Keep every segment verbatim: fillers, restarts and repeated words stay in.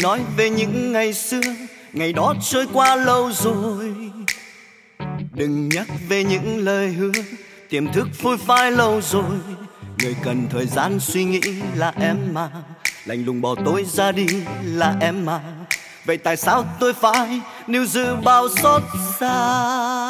nói về những ngày xưa, ngày đó trôi qua lâu rồi. Đừng nhắc về những lời hứa, tiềm thức phôi phai lâu rồi. Người cần thời gian suy nghĩ là em mà, lạnh lùng bỏ tôi ra đi là em mà. Vậy tại sao tôi phải níu giữ bao xót xa?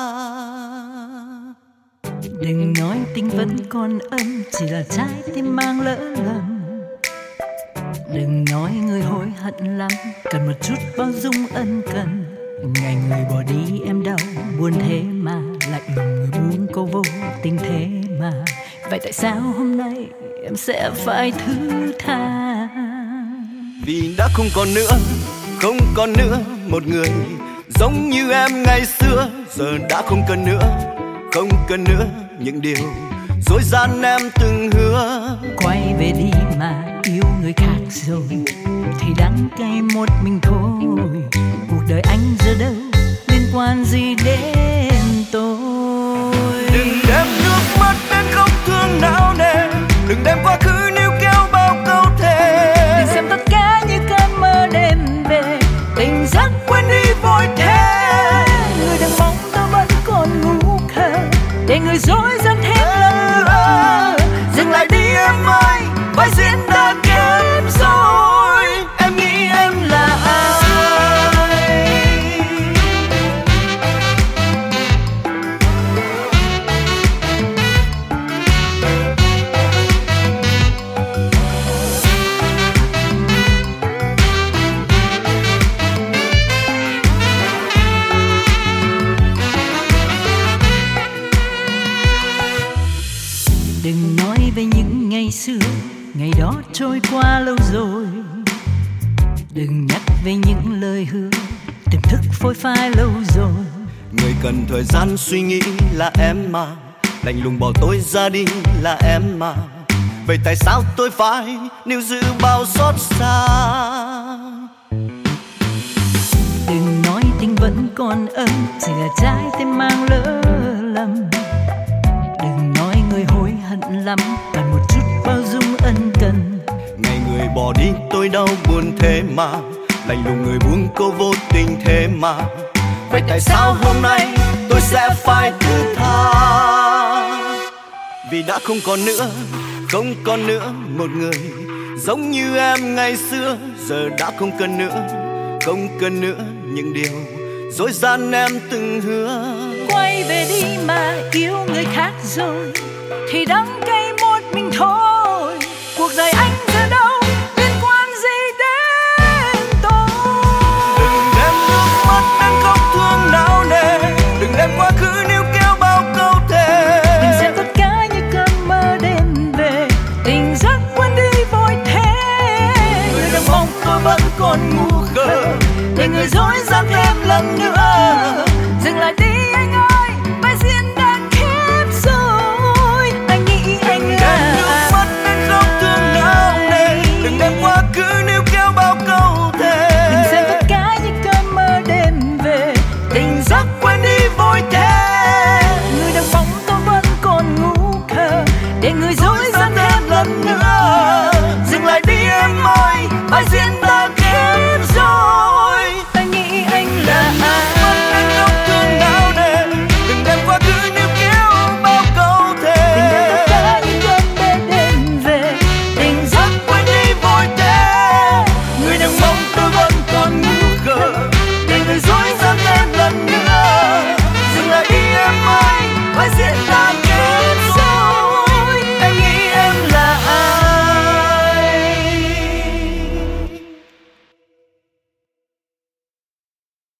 Đừng nói tình vẫn còn ấm, chỉ là trái tim mang lỡ lầm. Đừng nói người hối hận lắm, cần một chút bao dung ân cần. Ngày người bỏ đi em đau buồn thế mà, lạnh lùng người buông câu vô tình thế mà. Vậy tại sao hôm nay em sẽ phải thứ tha? Vì đã không còn nữa, không còn nữa một người giống như em ngày xưa. Giờ đã không cần nữa, không cần nữa những điều dối gian em từng hứa. Quay về đi mà yêu người khác rồi, thì đắng cay một mình thôi. Cuộc đời anh giờ đâu liên quan gì đến tôi? Đừng đem nước mắt đến khóc thương não nề, đừng đem quá khứ níu kéo bao câu thề. Đừng xem tất cả như cơn mơ đêm về, tình giấc quên đi vội thế. Người đang mong tôi vẫn còn ngủ khờ, để người dối gian thêm lần nữa. Dừng lại đi em ơi, vai diễn đã kết rồi. Em nghĩ em là ai? Đừng nói về những ngày xưa, ngày đó trôi qua lâu rồi. Đừng nhắc về những lời hứa, tiềm thức phôi phai lâu rồi. Người cần thời gian suy nghĩ là em mà, lạnh lùng bỏ tôi ra đi là em mà. Vậy tại sao tôi phải níu giữ bao xót xa? Đừng nói tình vẫn còn ấm, chỉ là trái tim mang lỡ lầm. Đừng nói người hối hận lắm, cần một chút bao dung ân cần. Ngày người bỏ đi tôi đau buồn thế mà, lạnh lùng người buông câu vô tình thế mà. Vậy tại sao hôm nay tôi sẽ phải thứ tha? Vì đã không còn nữa, không còn nữa một người giống như em ngày xưa. Giờ đã không cần nữa, không cần nữa những điều dối gian em từng hứa. Quay về đi mà yêu người khác rồi, thì đắng cay